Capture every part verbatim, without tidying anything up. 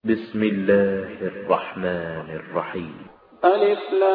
بسم الله الرحمن الرحيم. ألف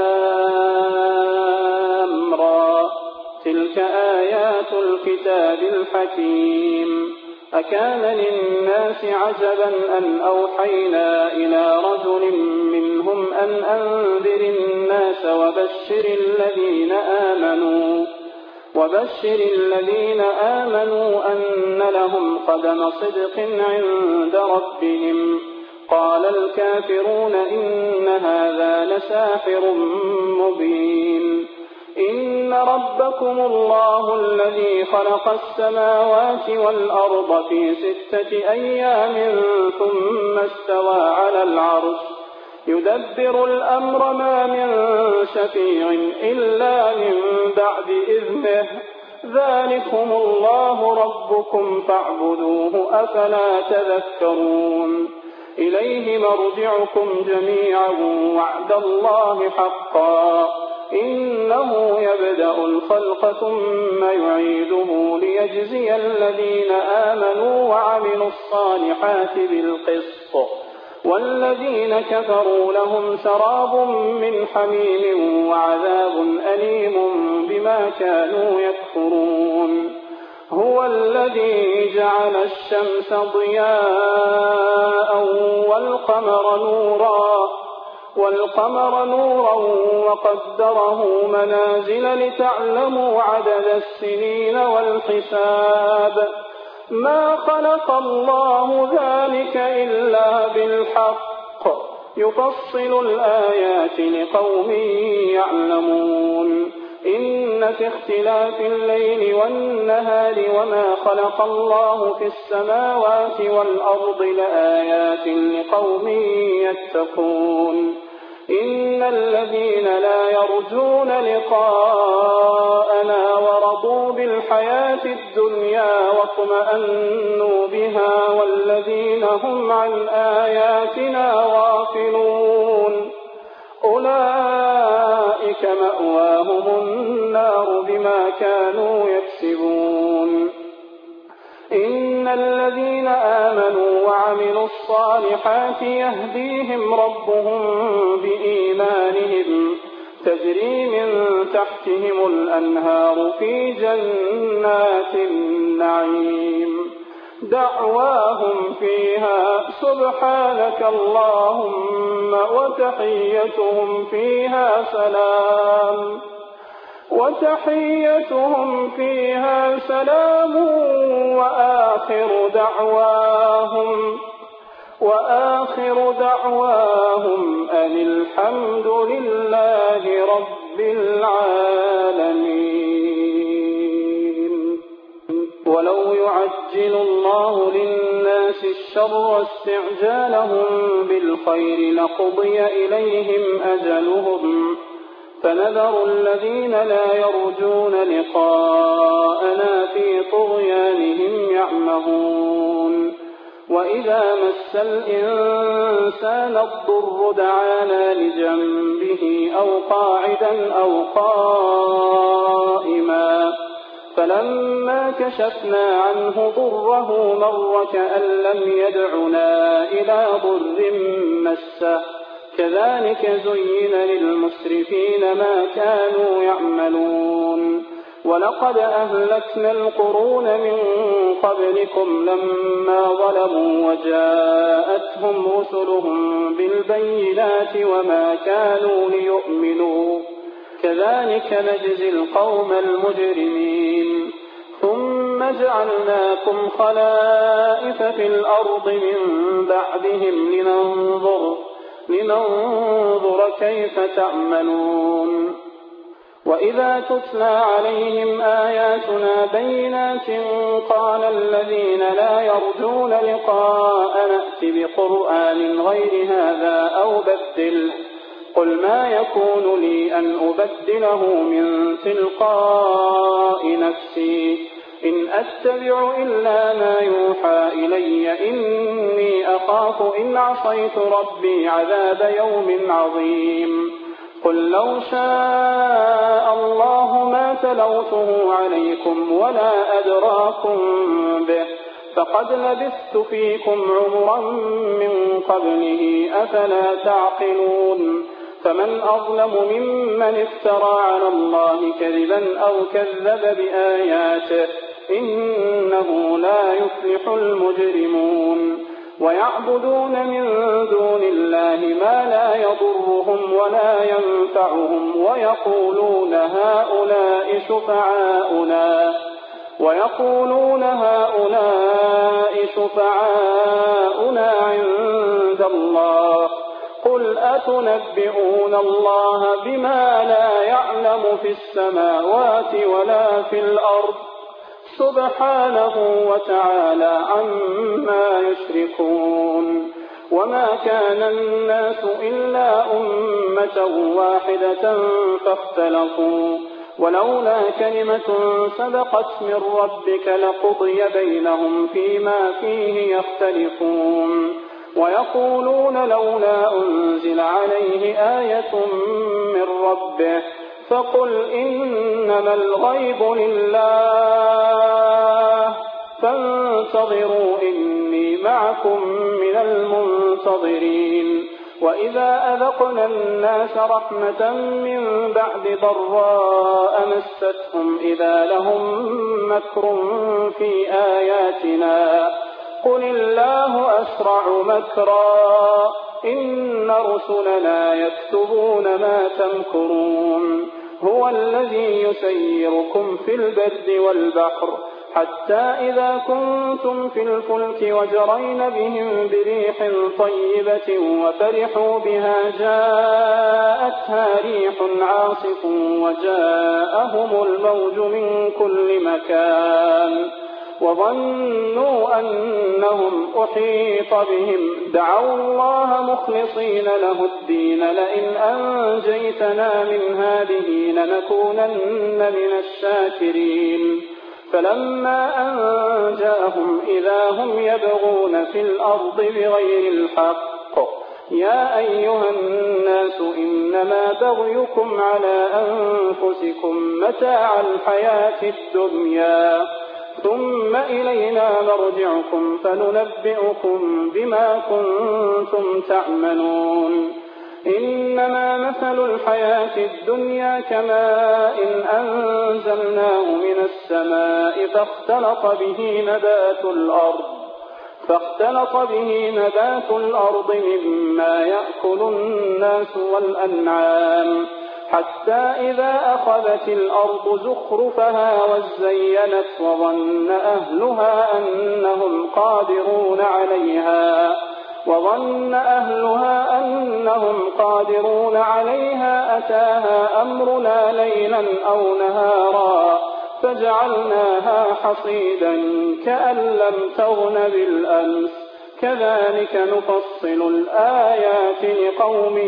لام را، تلك آيات الكتاب الحكيم. أكان للناس عجبا أن أوحينا إلى رجل منهم أن أنذر الناس وبشر الذين آمنوا وبشر الذين آمنوا أن لهم قدم صدق عند ربهم. قال الكافرون إن هذا لساحر مبين. إن ربكم الله الذي خلق السماوات والأرض في ستة أيام ثم استوى على العرش يدبر الأمر ما من شفيع إلا من بعد إذنه. ذلكم الله ربكم فاعبدوه أفلا تذكرون. إليه مرجعكم جميعا وعد الله حقا. إنه يبدأ الخلق ثم يعيده ليجزي الذين آمنوا وعملوا الصالحات بالقسط، والذين كفروا لهم شراب من حميم وعذاب أليم بما كانوا يكفرون. هو الذي جعل الشمس ضياء والقمر نورا والقمر نورا وقدره منازل لتعلموا عدد السنين والحساب. ما خلق الله ذلك إلا بالحق، يفصل الآيات لقوم يعلمون. إن في اختلاف الليل والنهار وما خلق الله في السماوات والأرض لآيات لقوم يتقون. إن الذين لا يرجون لقاءنا ورضوا بالحياة الدنيا واطمأنوا بها والذين هم عن آياتنا غافلون أولئك مأواهم النار بما كانوا يكسبون. إن الذين آمنوا وعملوا الصالحات يهديهم ربهم بإيمانهم تجري من تحتهم الأنهار في جنات النعيم. دعواهم فيها سبحانك اللهم وتحيتهم فيها سلام وتحيتهم فيها سلام وآخر دعواهم وآخر دعواهم أن الحمد لله رب العالمين. ولو يعجل الله للناس الشر استعجالهم بالخير لقضي إليهم أجلهم، فنذر الذين لا يرجون لقاءنا في طغيانهم يعمهون. وإذا مس الإنسان الضر دعانا لجنبه أو قاعدا أو قائما، فلما كشفنا عنه ضره مر كأن لم يدعنا إلى ضر مسه. كذلك زين للمسرفين ما كانوا يعملون. ولقد أهلكنا القرون من قبلكم لما ظلموا وجاءتهم رسلهم بالبينات وما كانوا ليؤمنوا. كذلك نجزي القوم المجرمين. ثم جعلناكم خلائف في الأرض من بعدهم لننظر لننظر كيف تعملون. وإذا تتلى عليهم آياتنا بينات قال الذين لا يرجون لقاء نأت بقرآن غير هذا أو بدله. قل ما يكون لي أن أبدله من تلقاء نفسي إن أتبع إلا ما يوحى إلي إني أخاف إن عصيت ربي عذاب يوم عظيم. قل لو شاء الله ما تلوته عليكم ولا أدراكم به فقد لبثت فيكم عمرا من قبله أفلا تعقلون فمن أظلم ممن افترى على الله كذبا أو كذب بآياته إنه لا يفلح المجرمون ويعبدون من دون الله ما لا يضرهم ولا ينفعهم ويقولون هؤلاء شفعاؤنا ويقولون هؤلاء شفعاؤنا عند الله قل أتنبئون الله بما لا يعلم في السماوات ولا في الأرض سبحانه وتعالى عما يشركون وما كان الناس إلا أمة واحدة فاختلفوا ولولا كلمة سبقت من ربك لقضي بينهم فيما فيه يختلفون ويقولون لولا أنزل عليه آية من ربه فقل إنما الغيب لله فانتظروا إني معكم من المنتظرين وإذا أذقنا الناس رحمة من بعد ضراء مستهم إذا لهم مكر في آياتنا قل الله أسرع مكرا إن رسلنا يكتبون ما تمكرون هو الذي يسيركم في البر والبحر حتى إذا كنتم في الفلك وجرين بهم بريح طيبة وفرحوا بها جاءتها ريح عاصف وجاءهم الموج من كل مكان وظنوا أنهم أحيط بهم دعوا الله مخلصين له الدين لئن أنجيتنا من هذه لنكونن من الشاكرين فلما أنجاهم إذا هم يبغون في الأرض بغير الحق يا أيها الناس إنما بغيكم على أنفسكم متاع الحياة الدنيا ثم إلينا مرجعكم فننبئكم بما كنتم تعملون إنما مثل الحياة الدنيا كماء إن أنزلناه من السماء فاختلط به نبات الأرض فاختلط به نبات الأرض مما يأكل الناس والأنعام حتى إذا أخذت الأرض زخرفها وزينت وظن أهلها أنهم قادرون عليها وظن أهلها أنهم قادرون عليها أتاها أمرنا ليلا أو نهارا فجعلناها حصيدا كأن لم تغن بالأمس كذلك نفصل الآيات لقوم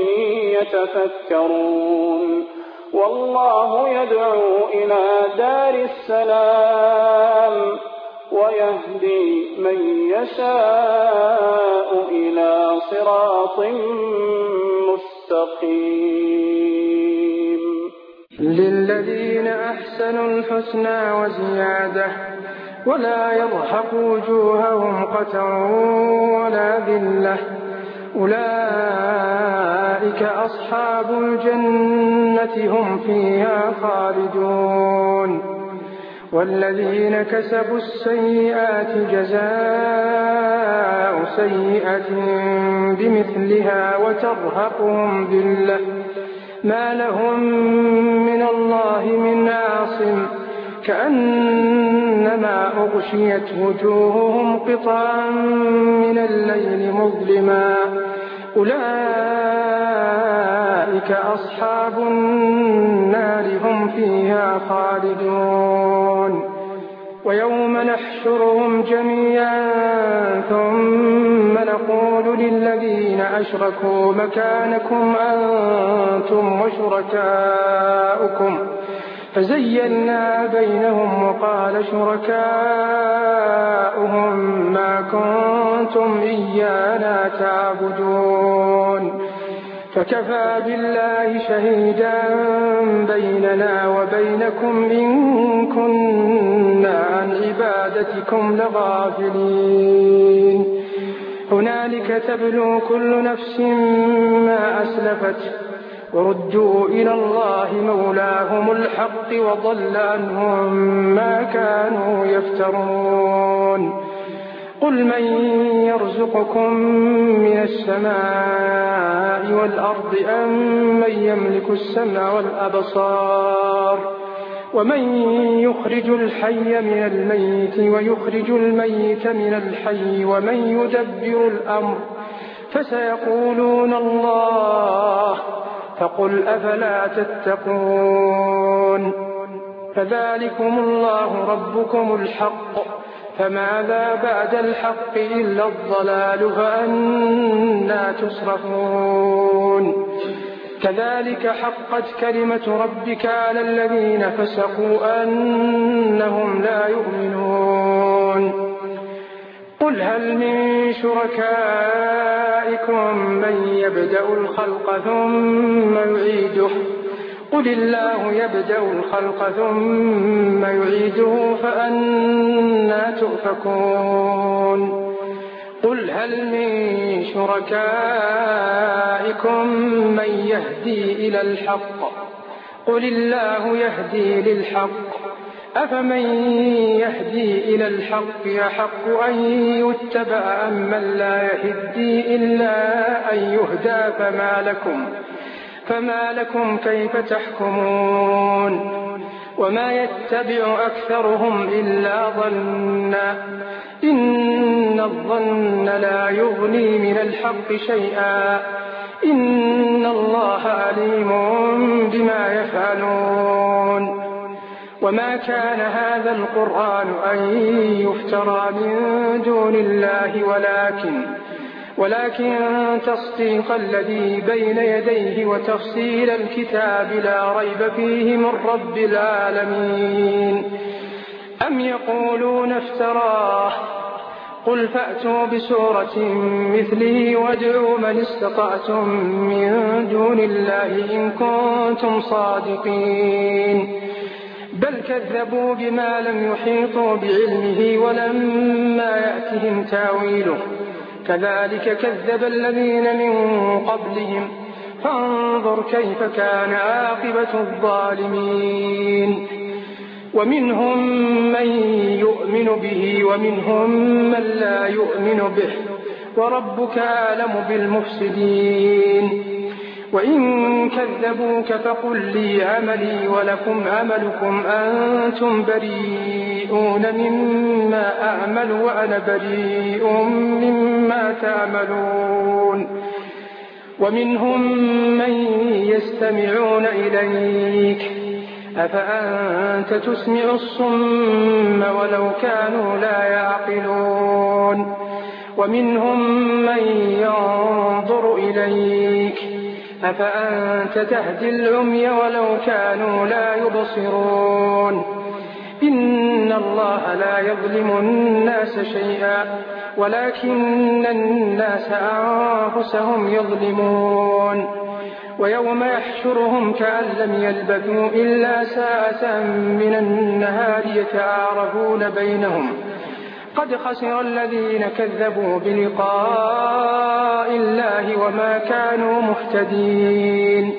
يتفكرون والله يدعو إلى دار السلام ويهدي من يشاء إلى صراط مستقيم للذين أحسنوا الحسنى وزيادة ولا يرهق وجوههم قتر ولا ذلة أولئك أصحاب الجنة هم فيها خالدون والذين كسبوا السيئات جزاء سيئة بمثلها وترهقهم ذلة ما لهم من الله من عاصم كأنما أغشيت وجوههم قطعا من الليل مظلما أولئك أصحاب النار هم فيها خالدون ويوم نحشرهم جميعا ثم نقول للذين أشركوا مكانكم أنتم وشركاؤكم فزيّلنا بينهم وقال شركاؤهم ما كنتم إيانا تعبدون فكفى بالله شهيدا بيننا وبينكم إن كنا عن عبادتكم لغافلين هنالك تبلو كل نفس ما أسلفت وردوا إلى الله مولاهم الحق وضل عنهم ما كانوا يفترون قل من يرزقكم من السماء والأرض أم من يملك السمع والأبصار ومن يخرج الحي من الميت ويخرج الميت من الحي ومن يدبر الأمر فسيقولون الله فقل أفلا تتقون فذلكم الله ربكم الحق فماذا بعد الحق إلا الضلال فأنى تصرفون كذلك حقت كلمة ربك على الذين فسقوا أنهم لا يؤمنون قل هل من شركائكم من يبدأ الخلق ثم يعيده قل الله يبدأ الخلق ثم يعيده فأنى تؤفكون قل هل من شركائكم من يهدي إلى الحق قل الله يهدي للحق أفمن يهدي إلى الحق يحق أن يتبع أم من لا يهدي إلا أن يهدى فما لكم فما لكم كيف تحكمون وما يتبع أكثرهم إلا ظنا إن الظن لا يغني من الحق شيئا إن الله عليم بما يفعلون وما كان هذا القرآن أن يفترى من دون الله ولكن ولكن تصديق الذي بين يديه وتفصيل الكتاب لا ريب فيه من رب العالمين أم يقولون افتراه قل فأتوا بسورة مثله وادعوا من استطعتم من دون الله إن كنتم صادقين بل كذبوا بما لم يحيطوا بعلمه ولما يأتهم تاويله كذلك كذب الذين من قبلهم فانظر كيف كان عاقبة الظالمين ومنهم من يؤمن به ومنهم من لا يؤمن به وربك أعلم بالمفسدين وإن كذبوك فقل لي عملي ولكم عملكم أنتم بريئون مما أعمل وأنا بريء مما تعملون ومنهم من يستمعون إليك أفأنت تسمع الصم ولو كانوا لا يعقلون ومنهم من ينظر إليك أفأنت تهدي العمي ولو كانوا لا يبصرون إن الله لا يظلم الناس شيئا ولكن الناس أنفسهم يظلمون ويوم يحشرهم كأن لم يلبثوا إلا ساعة من النهار يتعارفون بينهم قد خسر الذين كذبوا بلقاء الله وما كانوا مهتدين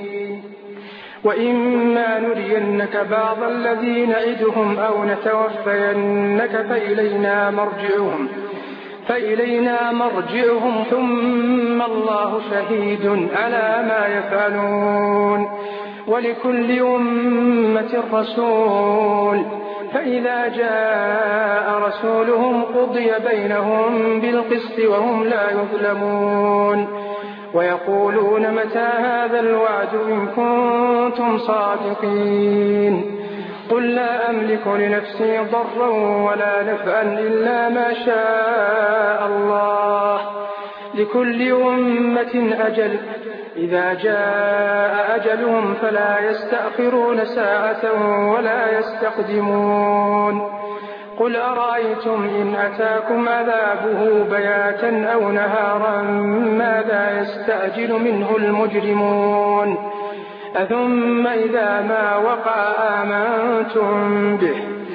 وإما نرينك بعض الذي نعدهم أو نتوفينك فإلينا مرجعهم فإلينا مرجعهم ثم الله شهيد على ما يفعلون ولكل أمة رسول فإذا جاء رسولهم قضي بينهم بالقسط وهم لا يظلمون ويقولون متى هذا الوعد إن كنتم صادقين قل لا أملك لنفسي ضرا ولا نفعا إلا ما شاء الله لكل أمة أجل إذا جاء أجلهم فلا يستأخرون ساعة ولا يستقدمون قل أرأيتم إن أتاكم عذابه بياتا أو نهارا ماذا يستعجل منه المجرمون أثم إذا ما وقع آمنتم به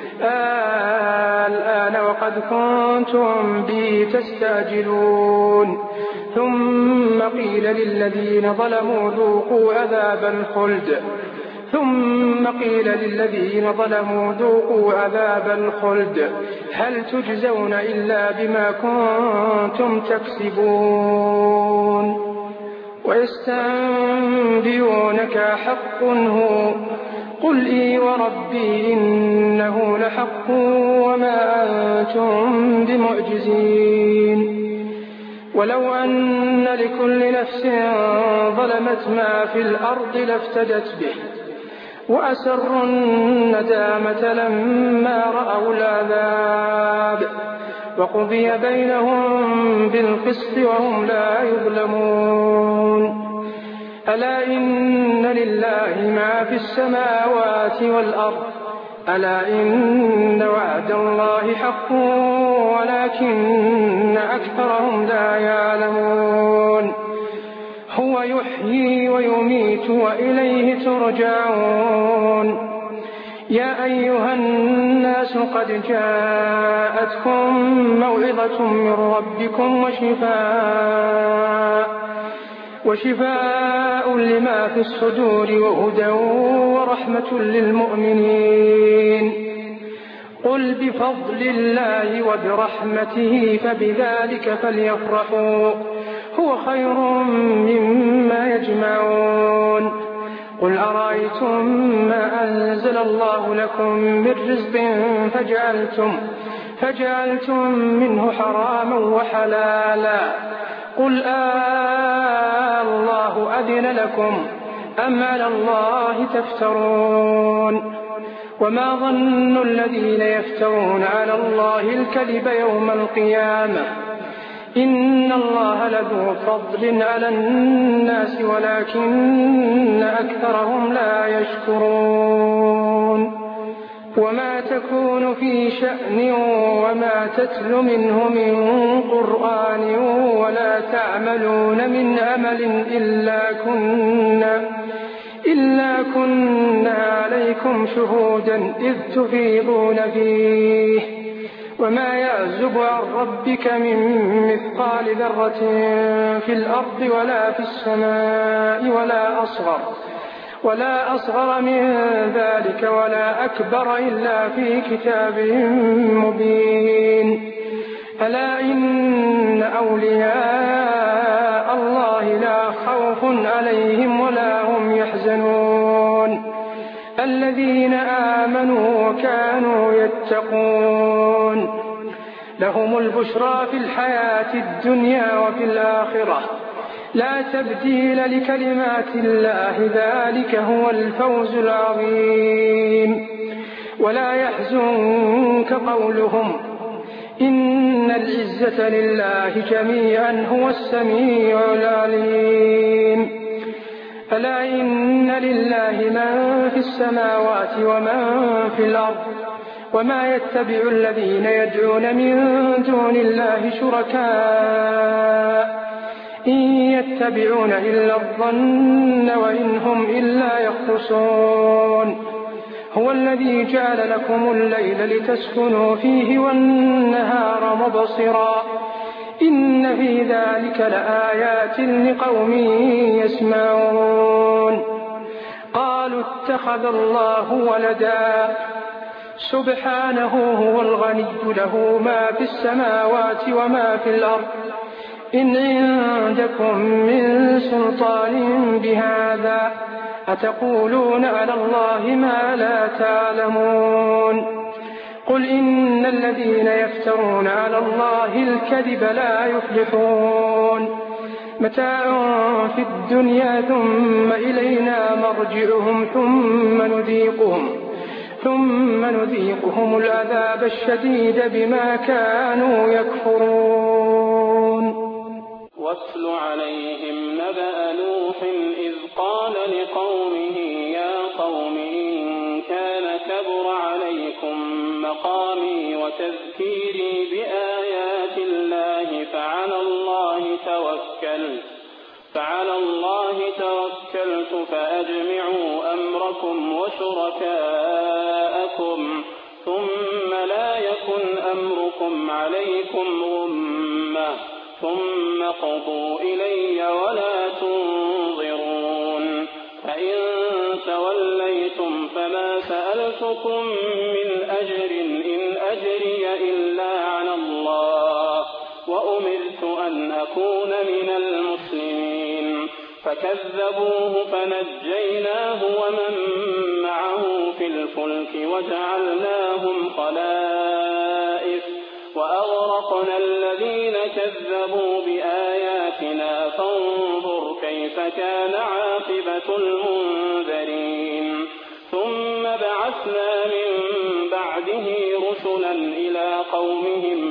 الآن وقد كنتم به تستعجلون ثم قيل للذين ظلموا ذوقوا عذاب الخلد ثم قيل للذين ظلموا ذوقوا عذاب الخلد هل تجزون إلا بما كنتم تكسبون ويستنبئونك حق هو قل إي وربي إنه لحق وما أنتم بمعجزين ولو أن لكل نفس ظلمت ما في الأرض لافتدت به وأسروا الندامة لما رأوا العذاب وقضي بينهم بالقسط وهم لا يظلمون ألا إن لله ما في السماوات والأرض ألا إن وعد الله حق ولكن أكثرهم لا يعلمون هو يحيي ويميت وإليه ترجعون يا أيها الناس قد جاءتكم موعظة من ربكم وشفاء وشفاء لما في الصدور وهدى ورحمة للمؤمنين قل بفضل الله وبرحمته فبذلك فليفرحوا هو خير مما يجمعون قل أرأيتم ما أنزل الله لكم من رزق فجعلتم, فجعلتم منه حراما وحلالا قل آه الله أذن لكم أم على الله تفترون وما ظن الذين يفترون على الله الكذب يوم القيامة إن الله لذو فضل على الناس ولكن أكثرهم لا يشكرون وما تكون في شأن وما تتل منه من قرآن ولا تعملون من عمل إلا كنا إلا كنا عليكم شهودا إذ تفيضون فيه وما يعزب عن ربك من مثقال ذرة في الأرض ولا في السماء ولا أصغر ولا أصغر من ذلك ولا أكبر إلا في كتاب مبين ألا إن أولياء الله لا خوف عليهم ولا هم يحزنون الذين آمنوا وكانوا يتقون لهم البشرى في الحياة الدنيا وفي الآخرة لا تبديل لكلمات الله ذلك هو الفوز العظيم ولا يحزنك قولهم إن العزة لله جميعا هو السميع العليم ألا إن لله من في السماوات ومن في الأرض وما يتبع الذين يدعون من دون الله شركاء إن يتبعون إلا الظن وإن هم إلا يخرصون هو الذي جعل لكم الليل لتسكنوا فيه والنهار مبصرا إن في ذلك لآيات لقوم يسمعون قالوا اتخذ الله ولدا سبحانه هو الغني له ما في السماوات وما في الأرض إن عندكم من سلطان بهذا أتقولون على الله ما لا تعلمون قل إن الذين يفترون على الله الكذب لا يفلحون متاع في الدنيا ثم إلينا مرجعهم ثم نذيقهم ثم نذيقهم العذاب الشديد بما كانوا يكفرون واتل عليهم نبأ نوح إذ قال لقومه يا قوم إن كان كبر عليكم مقامي وتذكيري بآيات الله فعلى الله توكلت فعلى الله توكلت فأجمعوا أمركم وشركاءكم ثم لا يكن أمركم عليكم غمة ثم قضوا إلي ولا تنظرون فإن توليتم فما سألتكم من أجر إن أجري إلا على الله وأمرت أن أكون من المسلمين فكذبوه فنجيناه ومن معه في الفلك وجعلناهم خلائف وأغرقنا الذين كذبوا بآياتنا فانظر كيف كان عاقبة المنذرين ثم بعثنا من بعده رسلا إلى قومهم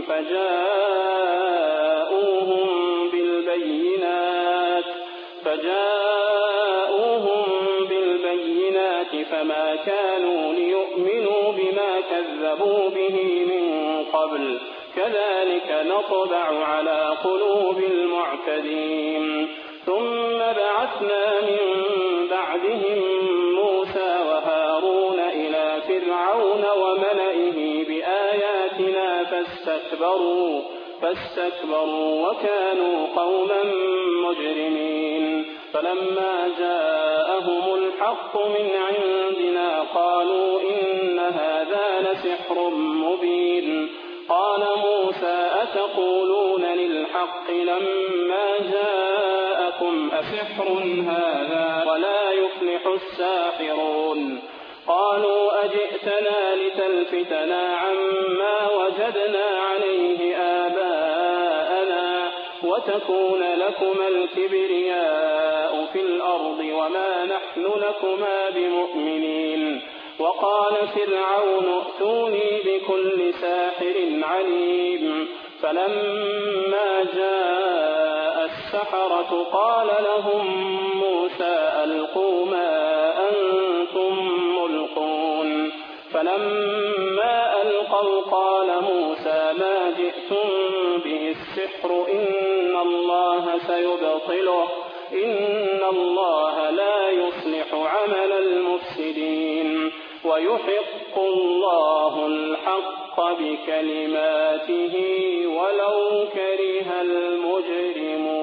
فجاءوهم بالبينات فجاءوهم بالبينات فما كانوا ليؤمنوا بما كذبوا به من قبل كذلك نطبع على قلوب المعتدين ثم بعثنا من بعدهم موسى وهارون إلى فرعون وملئه بآياتنا فاستكبروا فاستكبروا وكانوا قوما مجرمين فلما جاءهم الحق من عندنا قالوا إن هذا لسحر مبين قال موسى أتقولون للحق لما جاءكم أسحر هذا ولا يفلح الساحرون قالوا أجئتنا لتلفتنا عما وجدنا عليه آباءنا وتكون لكما الكبرياء في الأرض وما نحن لكما بمؤمنين وقال فرعون ائتوني بكل ساحر عليم فلما جاء السحرة قال لهم موسى ألقوا ما أنتم ملقون فلما ألقوا قال موسى ما جئتم به السحر إن الله سيبطله إن الله لا يصلح عمل المفسدين ويحق الله الحق بكلماته ولو كره المجرمون